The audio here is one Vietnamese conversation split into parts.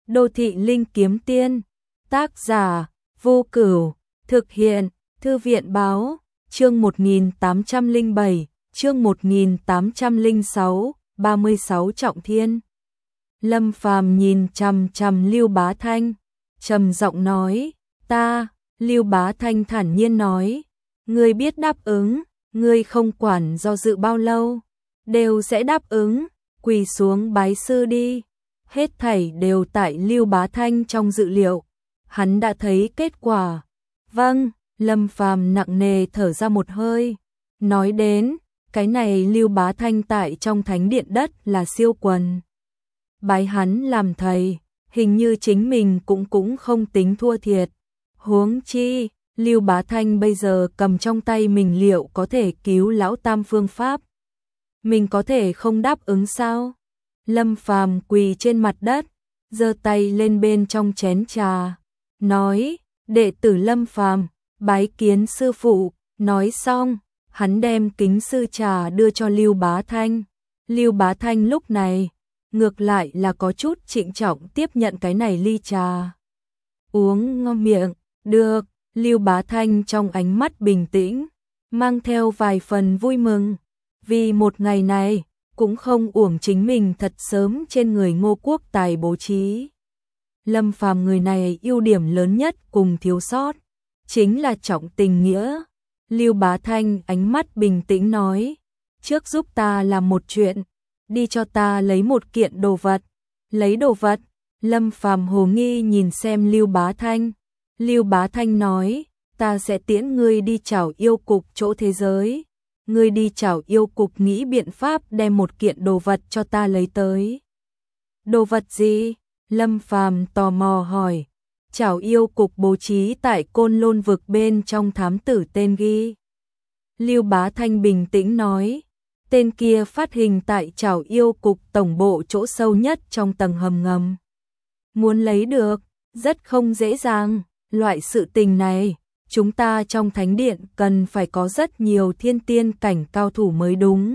Đô thị linh kiếm tiên. Tác giả Vô Cửu. Thực hiện Thư viện báo. Chương 1807, chương 1806, 36 trọng thiên. Lâm Phàm nhìn chằm chằm Lưu Bá Thanh, trầm giọng nói, ta. Lưu Bá Thanh thản nhiên nói, ngươi biết đáp ứng, ngươi không quản do dự bao lâu, đều sẽ đáp ứng, quỳ xuống bái sư đi. Hết thảy đều tại Lưu Bá Thanh trong dự liệu, hắn đã thấy kết quả. Vâng. Lâm Phàm nặng nề thở ra một hơi, nói đến, cái này Lưu Bá Thanh tại trong thánh điện đất là siêu quần. Bái hắn làm thầy, hình như chính mình cũng không tính thua thiệt. Huống chi, Lưu Bá Thanh bây giờ cầm trong tay mình liệu có thể cứu lão tam phương pháp. Mình có thể không đáp ứng sao? Lâm Phàm quỳ trên mặt đất, giơ tay lên bên trong chén trà, nói, đệ tử Lâm Phàm bái kiến sư phụ. Nói xong, hắn đem kính sư trà đưa cho Lưu Bá Thanh. Lưu Bá Thanh lúc này, ngược lại là có chút trịnh trọng tiếp nhận cái này ly trà. Uống ngon miệng, được. Lưu Bá Thanh trong ánh mắt bình tĩnh, mang theo vài phần vui mừng. Vì một ngày này, cũng không uổng chính mình thật sớm trên người Ngô Quốc Tài bố trí. Lâm Phàm người này ưu điểm lớn nhất cùng thiếu sót chính là trọng tình nghĩa. Lưu Bá Thanh ánh mắt bình tĩnh nói, trước giúp ta làm một chuyện, đi cho ta lấy một kiện đồ vật. Lấy đồ vật? Lâm Phàm hồ nghi nhìn xem Lưu Bá Thanh. Lưu Bá Thanh nói, ta sẽ tiễn ngươi đi Trảo Yêu Cục chỗ thế giới. Ngươi đi Trảo Yêu Cục nghĩ biện pháp đem một kiện đồ vật cho ta lấy tới. Đồ vật gì? Lâm Phàm tò mò hỏi. Trảo Yêu Cục bố trí tại Côn Lôn vực bên trong thám tử tên ghi. Lưu Bá Thanh bình tĩnh nói, tên kia phát hình tại Trảo Yêu Cục tổng bộ chỗ sâu nhất trong tầng hầm ngầm. Muốn lấy được, rất không dễ dàng. Loại sự tình này, chúng ta trong thánh điện cần phải có rất nhiều thiên tiên cảnh cao thủ mới đúng.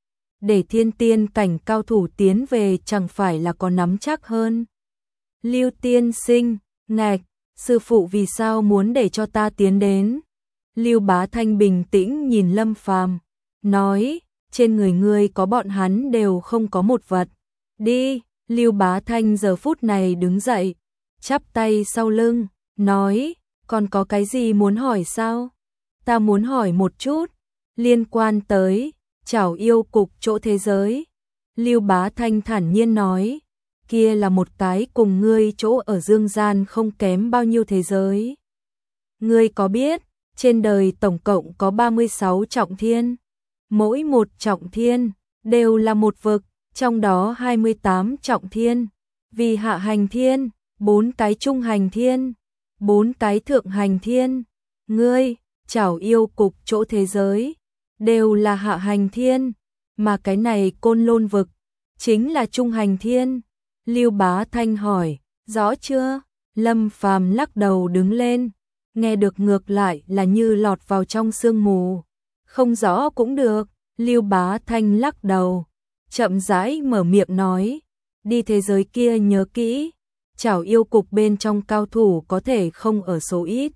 Để thiên tiên cảnh cao thủ tiến về chẳng phải là có nắm chắc hơn. Lưu tiên sinh, ngạch, sư phụ vì sao muốn để cho ta tiến đến? Lưu Bá Thanh bình tĩnh nhìn Lâm Phàm, nói, trên người ngươi có bọn hắn đều không có một vật. Đi. Lưu Bá Thanh giờ phút này đứng dậy, chắp tay sau lưng, nói, còn có cái gì muốn hỏi sao? Ta muốn hỏi một chút, liên quan tới Trảo Yêu Cục chỗ thế giới. Lưu Bá Thanh thản nhiên nói, kia là một cái cùng ngươi chỗ ở dương gian không kém bao nhiêu thế giới. Ngươi có biết, trên đời tổng cộng có 36 trọng thiên, mỗi một trọng thiên đều là một vực, trong đó 28 trọng thiên vì hạ hành thiên, 4 cái trung hành thiên, 4 cái thượng hành thiên. Ngươi, Trảo Yêu Cục chỗ thế giới đều là hạ hành thiên, mà cái này Côn Lôn vực chính là trung hành thiên. Lưu Bá Thanh hỏi, rõ chưa? Lâm Phàm lắc đầu đứng lên, nghe được ngược lại là như lọt vào trong sương mù. Không rõ cũng được. Lưu Bá Thanh lắc đầu, chậm rãi mở miệng nói, đi thế giới kia nhớ kỹ, Trảo Yêu Cục bên trong cao thủ có thể không ở số ít.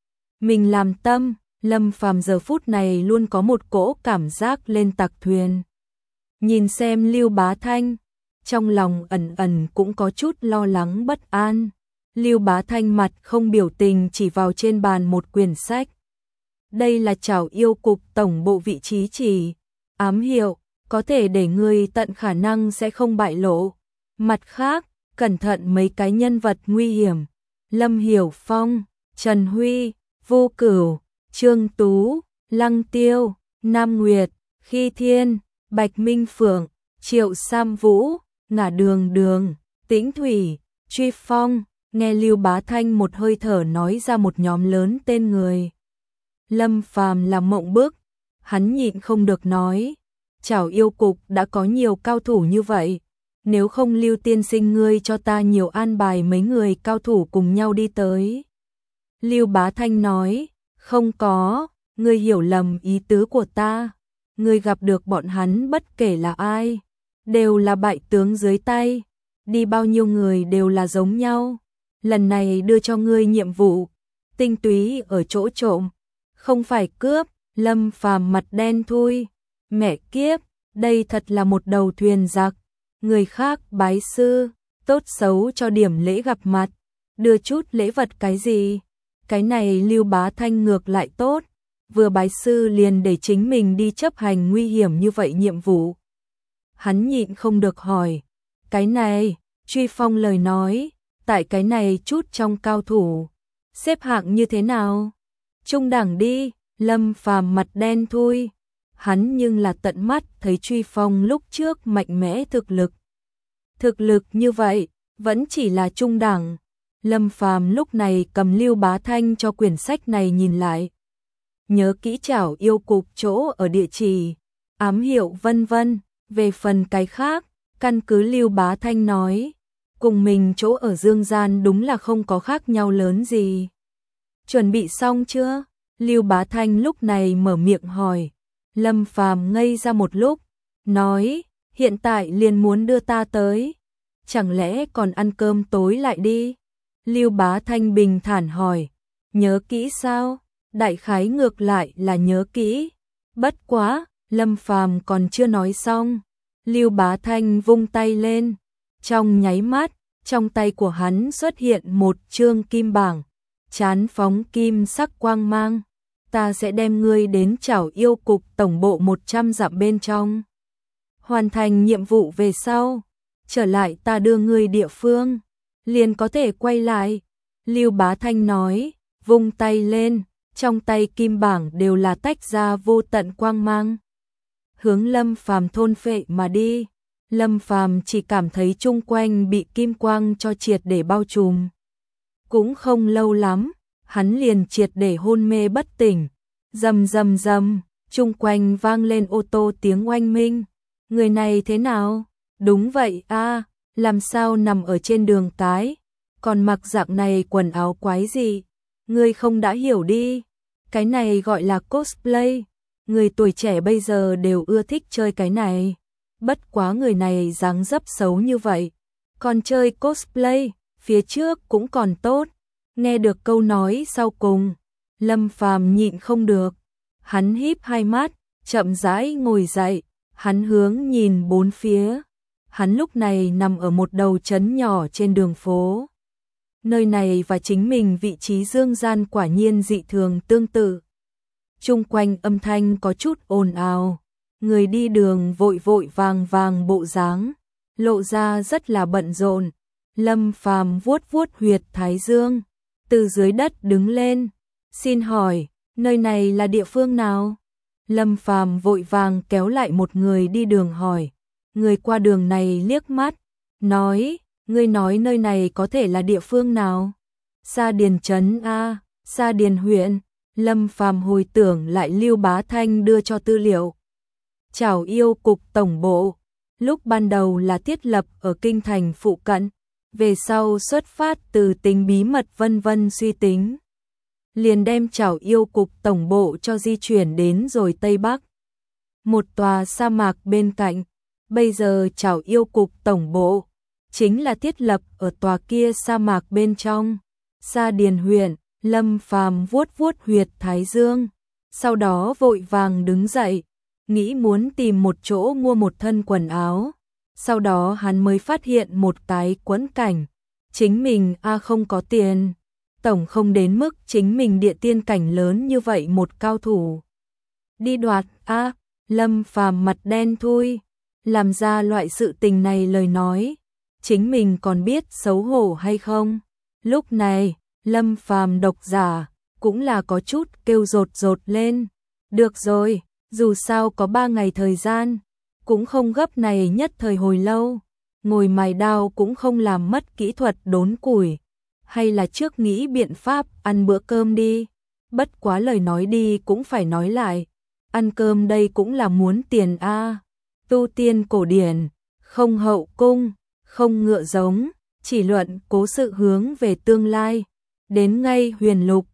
Mình làm tâm. Lâm Phàm giờ phút này luôn có một cỗ cảm giác lên tặc thuyền. Nhìn xem Lưu Bá Thanh, trong lòng ẩn ẩn cũng có chút lo lắng bất an. Lưu Bá Thanh mặt không biểu tình chỉ vào trên bàn một quyển sách. Đây là Trảo Yêu Cục tổng bộ vị trí chỉ, ám hiệu, có thể để ngươi tận khả năng sẽ không bại lộ. Mặt khác, cẩn thận mấy cái nhân vật nguy hiểm. Lâm Hiểu Phong, Trần Huy, Vô Cửu, Trương Tú, Lăng Tiêu, Nam Nguyệt, Khi Thiên, Bạch Minh Phượng, Triệu Sam Vũ, Ngả Đường Đường, Tĩnh Thủy, Truy Phong. Nghe Lưu Bá Thanh một hơi thở nói ra một nhóm lớn tên người, Lâm Phàm làm mộng bức, hắn nhịn không được nói, Trảo Yêu Cục đã có nhiều cao thủ như vậy, nếu không Lưu tiên sinh ngươi cho ta nhiều an bài mấy người cao thủ cùng nhau đi tới. Lưu Bá Thanh nói, không có, ngươi hiểu lầm ý tứ của ta, ngươi gặp được bọn hắn bất kể là ai, đều là bại tướng dưới tay, đi bao nhiêu người đều là giống nhau. Lần này đưa cho ngươi nhiệm vụ, tinh túy ở chỗ trộm, không phải cướp. Lâm Phàm mặt đen thui, mẹ kiếp, đây thật là một đầu thuyền giặc. Người khác bái sư, tốt xấu cho điểm lễ gặp mặt, đưa chút lễ vật cái gì. Cái này Lưu Bá Thanh ngược lại tốt, vừa bái sư liền để chính mình đi chấp hành nguy hiểm như vậy nhiệm vụ. Hắn nhịn không được hỏi, cái này, Truy Phong lời nói, tại cái này chút trong cao thủ, xếp hạng như thế nào? Trung đẳng đi. Lâm Phàm mặt đen thui, hắn nhưng là tận mắt thấy Truy Phong lúc trước mạnh mẽ thực lực. Thực lực như vậy, vẫn chỉ là trung đẳng. Lâm Phàm lúc này cầm Lưu Bá Thanh cho quyển sách này nhìn lại. Nhớ kỹ Trảo Yêu Cục chỗ ở địa chỉ, ám hiệu vân vân, về phần cái khác, căn cứ Lưu Bá Thanh nói, cùng mình chỗ ở Dương Gian đúng là không có khác nhau lớn gì. Chuẩn bị xong chưa? Lưu Bá Thanh lúc này mở miệng hỏi. Lâm Phàm ngây ra một lúc, nói, hiện tại liền muốn đưa ta tới. Chẳng lẽ còn ăn cơm tối lại đi? Lưu Bá Thanh bình thản hỏi, nhớ kỹ sao? Đại khái ngược lại là nhớ kỹ. Bất quá, Lâm Phàm còn chưa nói xong. Lưu Bá Thanh vung tay lên. Trong nháy mắt, trong tay của hắn xuất hiện một chương kim bảng, chán phóng kim sắc quang mang. Ta sẽ đem ngươi đến Trảo Yêu Cục tổng bộ 100 dặm bên trong. Hoàn thành nhiệm vụ về sau, trở lại ta đưa ngươi địa phương, liền có thể quay lại. Lưu Bá Thanh nói, vung tay lên, trong tay kim bảng đều là tách ra vô tận quang mang. Hướng Lâm Phàm thôn phệ mà đi. Lâm Phàm chỉ cảm thấy chung quanh bị kim quang cho triệt để bao trùm. Cũng không lâu lắm, hắn liền triệt để hôn mê bất tỉnh. Rầm rầm rầm, chung quanh vang lên ô tô tiếng oanh minh. Người này thế nào? Đúng vậy a, làm sao nằm ở trên đường cái, còn mặc dạng này quần áo quái gì? Ngươi không đã hiểu đi, cái này gọi là cosplay. Người tuổi trẻ bây giờ đều ưa thích chơi cái này. Bất quá người này dáng dấp xấu như vậy, còn chơi cosplay, phía trước cũng còn tốt. Nghe được câu nói sau cùng, Lâm Phàm nhịn không được, hắn híp hai mắt, chậm rãi ngồi dậy, hắn hướng nhìn bốn phía. Hắn lúc này nằm ở một đầu trấn nhỏ trên đường phố. Nơi này và chính mình vị trí Dương Gian quả nhiên dị thường tương tự. Chung quanh âm thanh có chút ồn ào, người đi đường vội vội vàng vàng bộ dáng, lộ ra rất là bận rộn. Lâm Phàm vuốt vuốt huyệt thái dương, từ dưới đất đứng lên, xin hỏi, nơi này là địa phương nào? Lâm Phàm vội vàng kéo lại một người đi đường hỏi. Người qua đường này liếc mắt, nói, ngươi nói nơi này có thể là địa phương nào? Sa Điền trấn a, Sa Điền huyện. Lâm Phàm hồi tưởng lại Lưu Bá Thanh đưa cho tư liệu. Trảo Yêu Cục tổng bộ, lúc ban đầu là thiết lập ở kinh thành phụ cận, về sau xuất phát từ tính bí mật vân vân suy tính, liền đem Trảo Yêu Cục tổng bộ cho di chuyển đến rồi Tây Bắc, một tòa sa mạc bên cạnh. Bây giờ Trảo Yêu Cục tổng bộ chính là thiết lập ở tòa kia sa mạc bên trong, Sa Điền huyện. Lâm Phàm vuốt vuốt huyệt thái dương, sau đó vội vàng đứng dậy, nghĩ muốn tìm một chỗ mua một thân quần áo. Sau đó hắn mới phát hiện một cái quẫn cảnh, chính mình không có tiền, tổng không đến mức chính mình địa tiên cảnh lớn như vậy một cao thủ đi đoạt Lâm Phàm mặt đen thui, làm ra loại sự tình này lời nói, chính mình còn biết xấu hổ hay không? Lúc này Lâm Phàm độc giả cũng là có chút kêu rột rột lên. Được rồi, dù sao có 3 ngày thời gian, cũng không gấp này nhất thời hồi lâu. Ngồi mài đao cũng không làm mất kỹ thuật đốn củi. Hay là trước nghĩ biện pháp ăn bữa cơm đi. Bất quá lời nói đi cũng phải nói lại. Ăn cơm đây cũng là muốn tiền Tu tiên cổ điển, không hậu cung, không ngựa giống, chỉ luận cố sự hướng về tương lai. Đến ngay huyền lục,